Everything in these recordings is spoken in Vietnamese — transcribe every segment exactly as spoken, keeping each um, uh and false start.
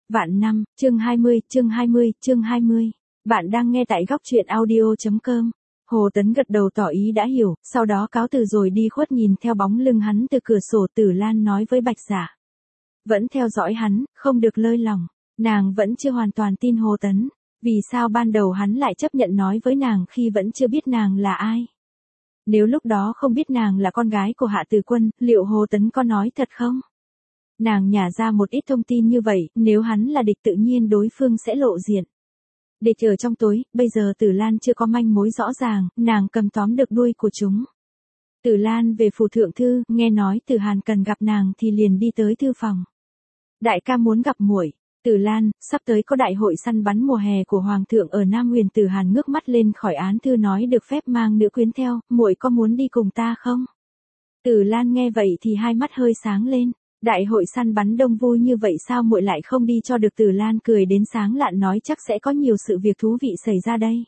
Vạn năm, chương hai mươi, chương hai mươi, chương hai mươi. Bạn đang nghe tại góc truyện audio.com. Hồ Tấn gật đầu tỏ ý đã hiểu, sau đó cáo từ rồi đi khuất nhìn theo bóng lưng hắn từ cửa sổ. Tử Lan nói với Bạch Dạ. Vẫn theo dõi hắn, không được lơi lỏng. Nàng vẫn chưa hoàn toàn tin Hồ Tấn. Vì sao ban đầu hắn lại chấp nhận nói với nàng khi vẫn chưa biết nàng là ai? Nếu lúc đó không biết nàng là con gái của Hạ Từ Quân, liệu Hồ Tấn có nói thật không? Nàng nhả ra một ít thông tin như vậy, nếu hắn là địch tự nhiên đối phương sẽ lộ diện. Địch ở trong tối, bây giờ Tử Lan chưa có manh mối rõ ràng, nàng cầm tóm được đuôi của chúng. Tử Lan về phủ thượng thư, nghe nói Tử Hàn cần gặp nàng thì liền đi tới thư phòng. Đại ca muốn gặp muội. Tử Lan, sắp tới có đại hội săn bắn mùa hè của Hoàng thượng ở Nam Huyền. Tử Hàn ngước mắt lên khỏi án thư nói được phép mang nữ quyến theo, muội có muốn đi cùng ta không? Tử Lan nghe vậy thì hai mắt hơi sáng lên. Đại hội săn bắn đông vui như vậy sao muội lại không đi cho được? Tử Lan cười đến sáng lạn nói chắc sẽ có nhiều sự việc thú vị xảy ra đây.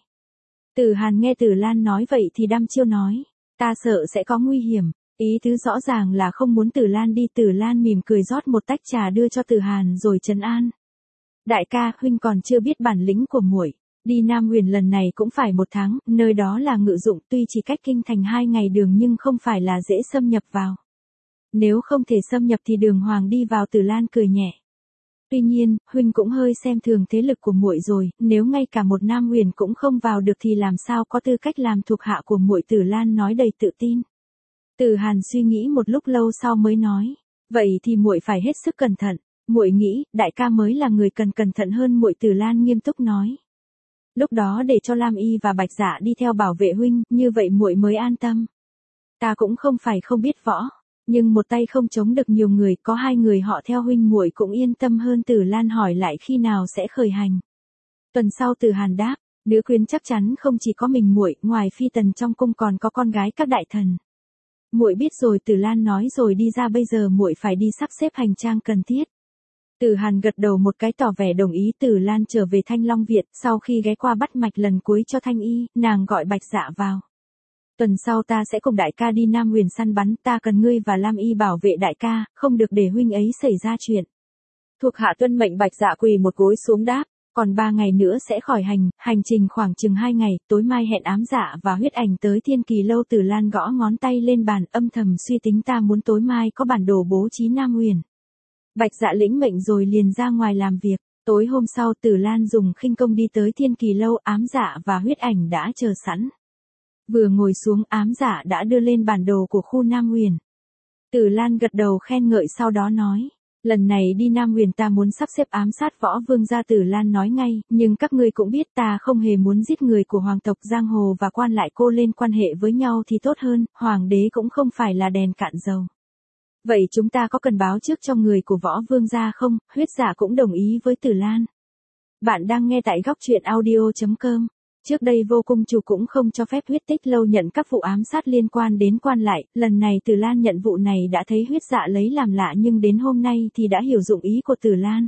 Tử Hàn nghe Tử Lan nói vậy thì đăm chiêu nói, ta sợ sẽ có nguy hiểm. Ý tứ rõ ràng là không muốn Tử Lan đi. Tử Lan mỉm cười rót một tách trà đưa cho Tử Hàn rồi trấn an. Đại ca, huynh còn chưa biết bản lĩnh của muội. Đi Nam Huyền lần này cũng phải một tháng, nơi đó là ngự dụng, tuy chỉ cách kinh thành hai ngày đường nhưng không phải là dễ xâm nhập vào. Nếu không thể xâm nhập thì đường hoàng đi vào. Tử Lan cười nhẹ. Tuy nhiên, huynh cũng hơi xem thường thế lực của muội rồi, nếu ngay cả một Nam Huyền cũng không vào được thì làm sao có tư cách làm thuộc hạ của muội? Tử Lan nói đầy tự tin. Tử Hàn suy nghĩ một lúc lâu sau mới nói, vậy thì muội phải hết sức cẩn thận. Muội nghĩ, đại ca mới là người cần cẩn thận hơn muội. Tử Lan nghiêm túc nói. Lúc đó để cho Lam Y và Bạch Dạ đi theo bảo vệ huynh, như vậy muội mới an tâm. Ta cũng không phải không biết võ, nhưng một tay không chống được nhiều người, có hai người họ theo huynh muội cũng yên tâm hơn. Tử Lan hỏi lại khi nào sẽ khởi hành. Tuần sau. Tử Hàn đáp, nữ quyến chắc chắn không chỉ có mình muội, ngoài phi tần trong cung còn có con gái các đại thần. Muội biết rồi. Tử Lan nói rồi đi ra. Bây giờ muội phải đi sắp xếp hành trang cần thiết. Tử Hàn gật đầu một cái tỏ vẻ đồng ý. Tử Lan trở về Thanh Long Viện, sau khi ghé qua bắt mạch lần cuối cho Thanh Y, nàng gọi Bạch Dạ vào. Tuần sau ta sẽ cùng đại ca đi Nam Huyền săn bắn, ta cần ngươi và Lam Y bảo vệ đại ca, không được để huynh ấy xảy ra chuyện. Thuộc hạ tuân mệnh. Bạch Dạ quỳ một gối xuống đáp, còn ba ngày nữa sẽ khỏi hành, hành trình khoảng chừng hai ngày, tối mai hẹn Ám Dạ và Huyết Ảnh tới Thiên Kỳ lâu. Tử Lan gõ ngón tay lên bàn, âm thầm suy tính ta muốn tối mai có bản đồ bố trí Nam Huyền. Bạch Dạ lĩnh mệnh rồi liền ra ngoài làm việc. Tối hôm sau Tử Lan dùng khinh công đi tới Thiên Kỳ lâu, Ám Dạ và Huyết Ảnh đã chờ sẵn. Vừa ngồi xuống, Ám Dạ đã đưa lên bản đồ của khu Nam Huyền. Tử Lan gật đầu khen ngợi sau đó nói, lần này đi Nam Huyền ta muốn sắp xếp ám sát Võ Vương gia. Tử Lan nói ngay, nhưng các ngươi cũng biết ta không hề muốn giết người của hoàng tộc. Giang hồ và quan lại cô lên quan hệ với nhau thì tốt hơn, hoàng đế cũng không phải là đèn cạn dầu. Vậy chúng ta có cần báo trước cho người của Võ Vương gia không? Huyết Dạ cũng đồng ý với Tử Lan. Bạn đang nghe tại góc truyện audio.com. Trước đây Vô Cung chủ cũng không cho phép Huyết Tích lâu nhận các vụ ám sát liên quan đến quan lại, lần này Tử Lan nhận vụ này đã thấy Huyết Dạ lấy làm lạ, nhưng đến hôm nay thì đã hiểu dụng ý của Tử Lan.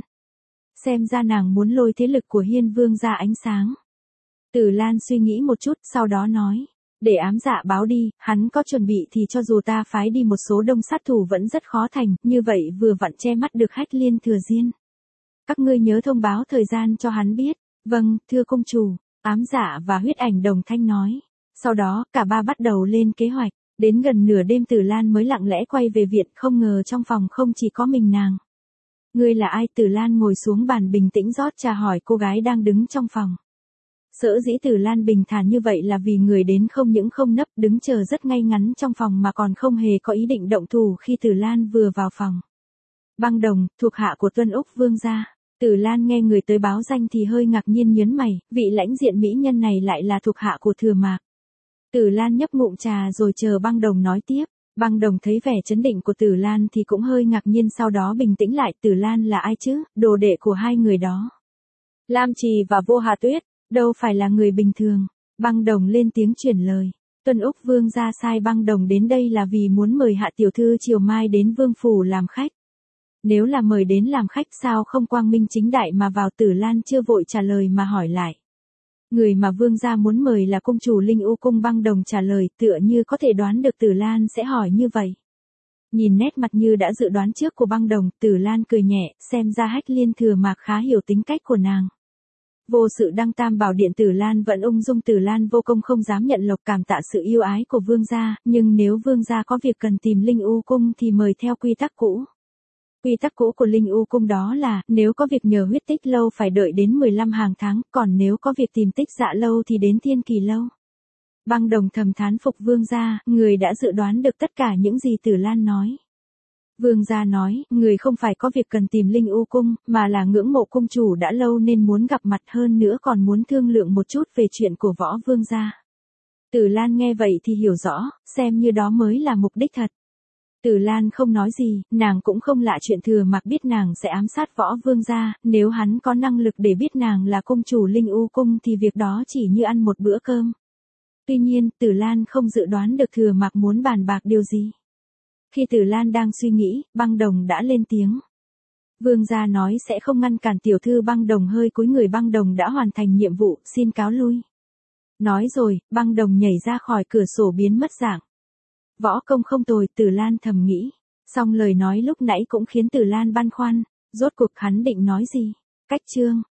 Xem ra nàng muốn lôi thế lực của Hiên Vương ra ánh sáng. Tử Lan suy nghĩ một chút, sau đó nói, để Ám Dạ báo đi, hắn có chuẩn bị thì cho dù ta phái đi một số đông sát thủ vẫn rất khó thành, như vậy vừa vặn che mắt được Hách Liên Thừa Diên. Các ngươi nhớ thông báo thời gian cho hắn biết. Vâng, thưa công chủ. Ám Dạ và Huyết Ảnh đồng thanh nói. Sau đó, cả ba bắt đầu lên kế hoạch. Đến gần nửa đêm Tử Lan mới lặng lẽ quay về viện, không ngờ trong phòng không chỉ có mình nàng. Ngươi là ai? Tử Lan ngồi xuống bàn bình tĩnh rót trà hỏi cô gái đang đứng trong phòng. Sở dĩ Tử Lan bình thản như vậy là vì người đến không những không nấp đứng chờ rất ngay ngắn trong phòng mà còn không hề có ý định động thủ khi Tử Lan vừa vào phòng. Băng Đồng, thuộc hạ của Tuân Úc Vương gia. Tử Lan nghe người tới báo danh thì hơi ngạc nhiên nhớn mày, vị lãnh diện mỹ nhân này lại là thuộc hạ của Thừa Mạc. Tử Lan nhấp ngụm trà rồi chờ Băng Đồng nói tiếp. Băng Đồng thấy vẻ chấn định của Tử Lan thì cũng hơi ngạc nhiên, sau đó bình tĩnh lại. Tử Lan là ai chứ? Đồ đệ của hai người đó. Lam Trì và Vô Hà Tuyết, đâu phải là người bình thường. Băng Đồng lên tiếng chuyển lời. Tuân Úc Vương gia sai Băng Đồng đến đây là vì muốn mời Hạ tiểu thư chiều mai đến Vương phủ làm khách. Nếu là mời đến làm khách sao không quang minh chính đại mà vào? Tử Lan chưa vội trả lời mà hỏi lại. Người mà vương gia muốn mời là cung chủ Linh U cung. Băng Đồng trả lời tựa như có thể đoán được Tử Lan sẽ hỏi như vậy. Nhìn nét mặt như đã dự đoán trước của Băng Đồng, Tử Lan cười nhẹ, xem ra Hách Liên Thừa Mạc khá hiểu tính cách của nàng. Vô sự đăng tam bảo điện, Tử Lan vẫn ung dung. Tử Lan vô công không dám nhận lộc, cảm tạ sự yêu ái của vương gia, nhưng nếu vương gia có việc cần tìm Linh U cung thì mời theo quy tắc cũ. Quy tắc cũ của Linh U cung đó là, nếu có việc nhờ huyết tích lâu phải đợi đến mười lăm hàng tháng, còn nếu có việc tìm tích dạ lâu thì đến thiên kỳ lâu. Băng Đồng thầm thán phục vương gia, người đã dự đoán được tất cả những gì Tử Lan nói. Vương gia nói, người không phải có việc cần tìm Linh U cung, mà là ngưỡng mộ cung chủ đã lâu nên muốn gặp mặt, hơn nữa còn muốn thương lượng một chút về chuyện của Võ vương gia. Tử Lan nghe vậy thì hiểu rõ, xem như đó mới là mục đích thật. Tử Lan không nói gì, nàng cũng không lạ chuyện Thừa Mạc biết nàng sẽ ám sát Võ vương gia, nếu hắn có năng lực để biết nàng là cung chủ Linh U cung thì việc đó chỉ như ăn một bữa cơm. Tuy nhiên, Tử Lan không dự đoán được Thừa Mạc muốn bàn bạc điều gì. Khi Tử Lan đang suy nghĩ, Băng Đồng đã lên tiếng. Vương gia nói sẽ không ngăn cản tiểu thư. Băng Đồng hơi cúi người. Băng Đồng đã hoàn thành nhiệm vụ, xin cáo lui. Nói rồi, Băng Đồng nhảy ra khỏi cửa sổ biến mất dạng. Võ công không tồi, Tử Lan thầm nghĩ. Song lời nói lúc nãy cũng khiến Tử Lan băn khoăn, rốt cuộc hắn định nói gì. Cách chương